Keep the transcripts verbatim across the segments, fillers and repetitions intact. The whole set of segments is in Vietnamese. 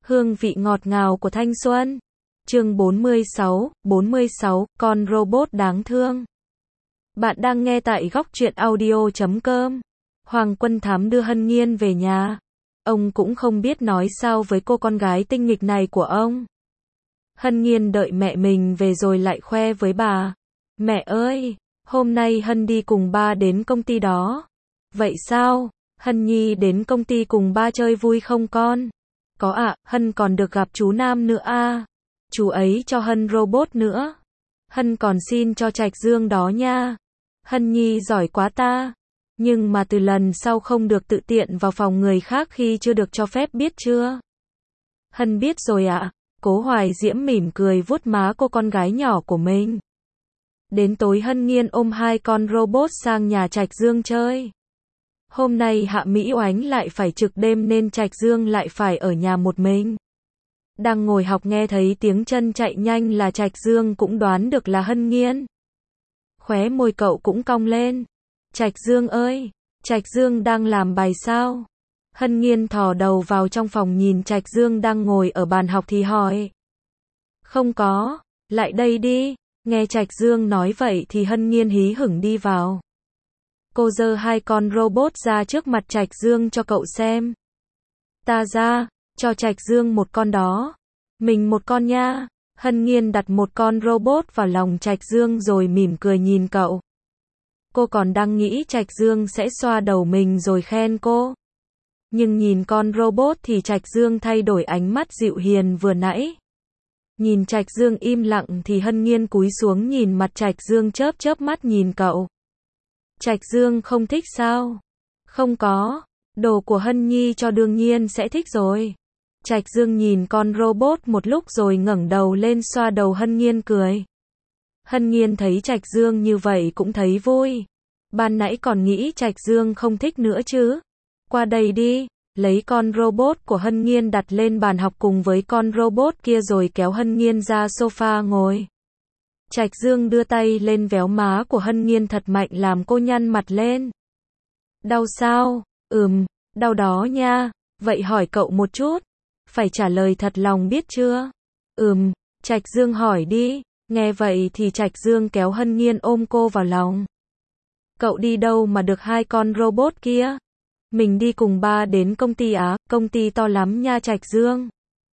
Hương vị ngọt ngào của thanh xuân. Chương bốn mươi sáu, bốn mươi sáu, con robot đáng thương. Bạn đang nghe tại góc truyện audio chấm com. Hoàng Quân Thám đưa Hân Nhiên về nhà. Ông cũng không biết nói sao với cô con gái tinh nghịch này của ông. Hân Nhiên đợi mẹ mình về rồi lại khoe với bà. Mẹ ơi, hôm nay Hân đi cùng ba đến công ty đó. Vậy sao? Hân Nhi đến công ty cùng ba chơi vui không con? Có ạ, à, Hân còn được gặp chú Nam nữa à. Chú ấy cho Hân robot nữa. Hân còn xin cho Trạch Dương đó nha. Hân Nhi giỏi quá ta. Nhưng mà từ lần sau không được tự tiện vào phòng người khác khi chưa được cho phép biết chưa? Hân biết rồi ạ. À. Cố Hoài Diễm mỉm cười vuốt má cô con gái nhỏ của mình. Đến tối Hân Nhiên ôm hai con robot sang nhà Trạch Dương chơi. Hôm nay Hạ Mỹ Oánh lại phải trực đêm nên Trạch Dương lại phải ở nhà một mình. Đang ngồi học nghe thấy tiếng chân chạy nhanh là Trạch Dương cũng đoán được là Hân Nhiên. Khóe môi cậu cũng cong lên. Trạch Dương ơi, Trạch Dương đang làm bài sao? Hân Nhiên thò đầu vào trong phòng nhìn Trạch Dương đang ngồi ở bàn học thì hỏi. Không có, lại đây đi. Nghe Trạch Dương nói vậy thì Hân Nhiên hí hửng đi vào. Cô giơ hai con robot ra trước mặt Trạch Dương cho cậu xem. Ta ra, cho Trạch Dương một con đó. Mình một con nha. Hân Nhiên đặt một con robot vào lòng Trạch Dương rồi mỉm cười nhìn cậu. Cô còn đang nghĩ Trạch Dương sẽ xoa đầu mình rồi khen cô. Nhưng nhìn con robot thì Trạch Dương thay đổi ánh mắt dịu hiền vừa nãy. Nhìn Trạch Dương im lặng thì Hân Nhiên cúi xuống nhìn mặt Trạch Dương chớp chớp mắt nhìn cậu. Trạch Dương không thích sao? Không có, đồ của Hân Nhi cho đương nhiên sẽ thích rồi. Trạch Dương nhìn con robot một lúc rồi ngẩng đầu lên xoa đầu Hân Nhiên cười. Hân Nhiên thấy Trạch Dương như vậy cũng thấy vui. Ban nãy còn nghĩ Trạch Dương không thích nữa chứ. Qua đây đi, lấy con robot của Hân Nhiên đặt lên bàn học cùng với con robot kia rồi kéo Hân Nhiên ra sofa ngồi. Trạch Dương đưa tay lên véo má của Hân Nhiên thật mạnh làm cô nhăn mặt lên. Đau sao? Ừm, đau đó nha. Vậy hỏi cậu một chút. Phải trả lời thật lòng biết chưa? Ừm, Trạch Dương hỏi đi. Nghe vậy thì Trạch Dương kéo Hân Nhiên ôm cô vào lòng. Cậu đi đâu mà được hai con robot kia? Mình đi cùng ba đến công ty á, công ty to lắm nha Trạch Dương.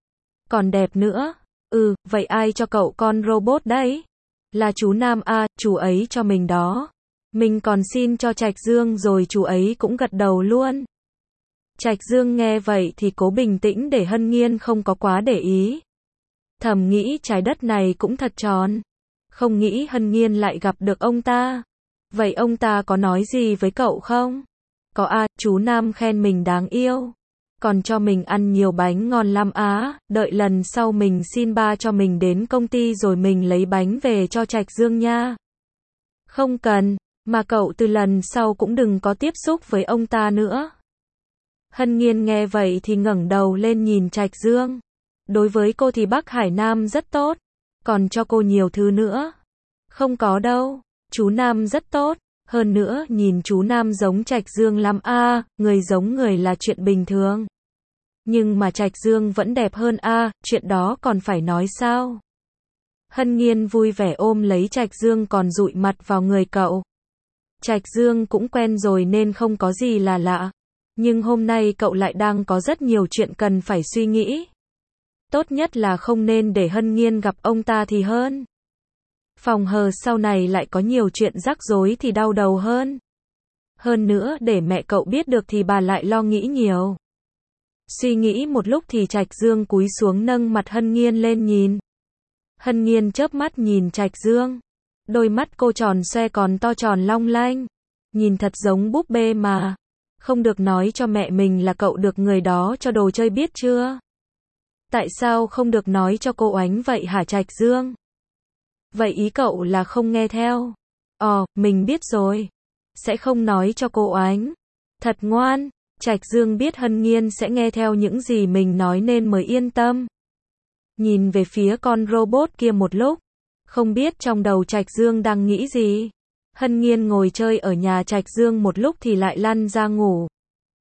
Còn đẹp nữa. Ừ, vậy ai cho cậu con robot đấy? Là chú Nam a, chú ấy cho mình đó. Mình còn xin cho Trạch Dương rồi chú ấy cũng gật đầu luôn. Trạch Dương nghe vậy thì cố bình tĩnh để Hân Nhiên không có quá để ý. Thầm nghĩ trái đất này cũng thật tròn. Không nghĩ Hân Nhiên lại gặp được ông ta. Vậy ông ta có nói gì với cậu không? Có à, chú Nam khen mình đáng yêu. Còn cho mình ăn nhiều bánh ngon lắm á, đợi lần sau mình xin ba cho mình đến công ty rồi mình lấy bánh về cho Trạch Dương nha. Không cần, mà cậu từ lần sau cũng đừng có tiếp xúc với ông ta nữa. Hân Nhiên nghe vậy thì ngẩng đầu lên nhìn Trạch Dương. Đối với cô thì Bắc Hải Nam rất tốt, còn cho cô nhiều thứ nữa. Không có đâu, chú Nam rất tốt. Hơn nữa, nhìn chú Nam giống Trạch Dương lắm a, à, người giống người là chuyện bình thường. Nhưng mà Trạch Dương vẫn đẹp hơn a, à, chuyện đó còn phải nói sao? Hân Nhiên vui vẻ ôm lấy Trạch Dương còn dụi mặt vào người cậu. Trạch Dương cũng quen rồi nên không có gì là lạ. Nhưng hôm nay cậu lại đang có rất nhiều chuyện cần phải suy nghĩ. Tốt nhất là không nên để Hân Nhiên gặp ông ta thì hơn. Phòng hờ sau này lại có nhiều chuyện rắc rối thì đau đầu hơn. Hơn nữa để mẹ cậu biết được thì bà lại lo nghĩ nhiều. Suy nghĩ một lúc thì Trạch Dương cúi xuống nâng mặt Hân Nhiên lên nhìn. Hân Nhiên chớp mắt nhìn Trạch Dương. Đôi mắt cô tròn xoe còn to tròn long lanh. Nhìn thật giống búp bê mà. Không được nói cho mẹ mình là cậu được người đó cho đồ chơi biết chưa? Tại sao không được nói cho cô Oánh vậy hả Trạch Dương? Vậy ý cậu là không nghe theo? Ồ, mình biết rồi. Sẽ không nói cho cô Oánh. Thật ngoan. Trạch Dương biết Hân Nhiên sẽ nghe theo những gì mình nói nên mới yên tâm. Nhìn về phía con robot kia một lúc. Không biết trong đầu Trạch Dương đang nghĩ gì. Hân Nhiên ngồi chơi ở nhà Trạch Dương một lúc thì lại lăn ra ngủ.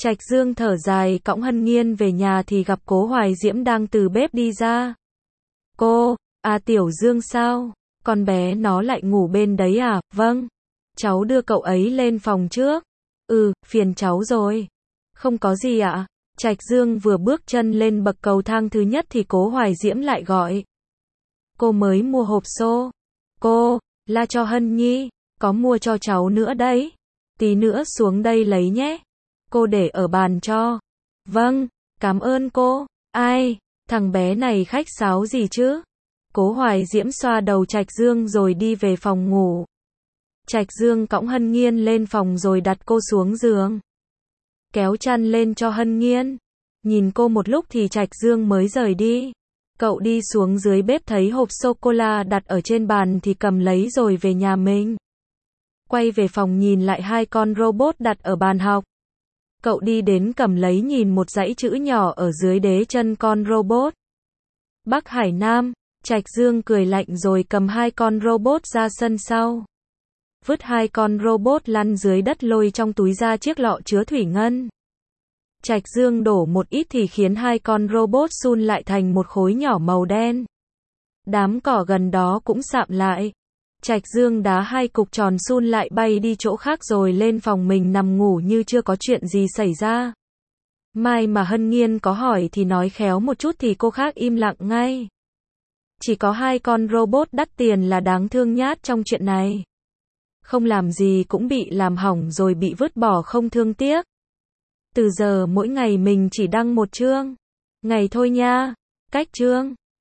Trạch Dương thở dài cõng Hân Nhiên về nhà thì gặp Cố Hoài Diễm đang từ bếp đi ra. Cô, à Tiểu Dương sao? Con bé nó lại ngủ bên đấy à? Vâng. Cháu đưa cậu ấy lên phòng trước. Ừ, phiền cháu rồi. Không có gì ạ. Trạch Dương vừa bước chân lên bậc cầu thang thứ nhất thì Cố Hoài Diễm lại gọi. Cô mới mua hộp xô. Cô, la cho Hân Nhi, có mua cho cháu nữa đấy. Tí nữa xuống đây lấy nhé. Cô để ở bàn cho. Vâng, cảm ơn cô. Ai, thằng bé này khách sáo gì chứ? Cố Hoài Diễm xoa đầu Trạch Dương rồi đi về phòng ngủ. Trạch Dương cõng Hân Nhiên lên phòng rồi đặt cô xuống giường. Kéo chăn lên cho Hân Nhiên. Nhìn cô một lúc thì Trạch Dương mới rời đi. Cậu đi xuống dưới bếp thấy hộp sô-cô-la đặt ở trên bàn thì cầm lấy rồi về nhà mình. Quay về phòng nhìn lại hai con robot đặt ở bàn học. Cậu đi đến cầm lấy nhìn một dãy chữ nhỏ ở dưới đế chân con robot. Bắc Hải Nam. Trạch Dương cười lạnh rồi cầm hai con robot ra sân sau. Vứt hai con robot lăn dưới đất lôi trong túi ra chiếc lọ chứa thủy ngân. Trạch Dương đổ một ít thì khiến hai con robot sun lại thành một khối nhỏ màu đen. Đám cỏ gần đó cũng sạm lại. Trạch Dương đá hai cục tròn sun lại bay đi chỗ khác rồi lên phòng mình nằm ngủ như chưa có chuyện gì xảy ra. Mai mà Hân Nhiên có hỏi thì nói khéo một chút thì cô khác im lặng ngay. Chỉ có hai con robot đắt tiền là đáng thương nhát trong chuyện này. Không làm gì cũng bị làm hỏng rồi bị vứt bỏ không thương tiếc. Từ giờ mỗi ngày mình chỉ đăng một chương. Ngày thôi nha. Cách chương.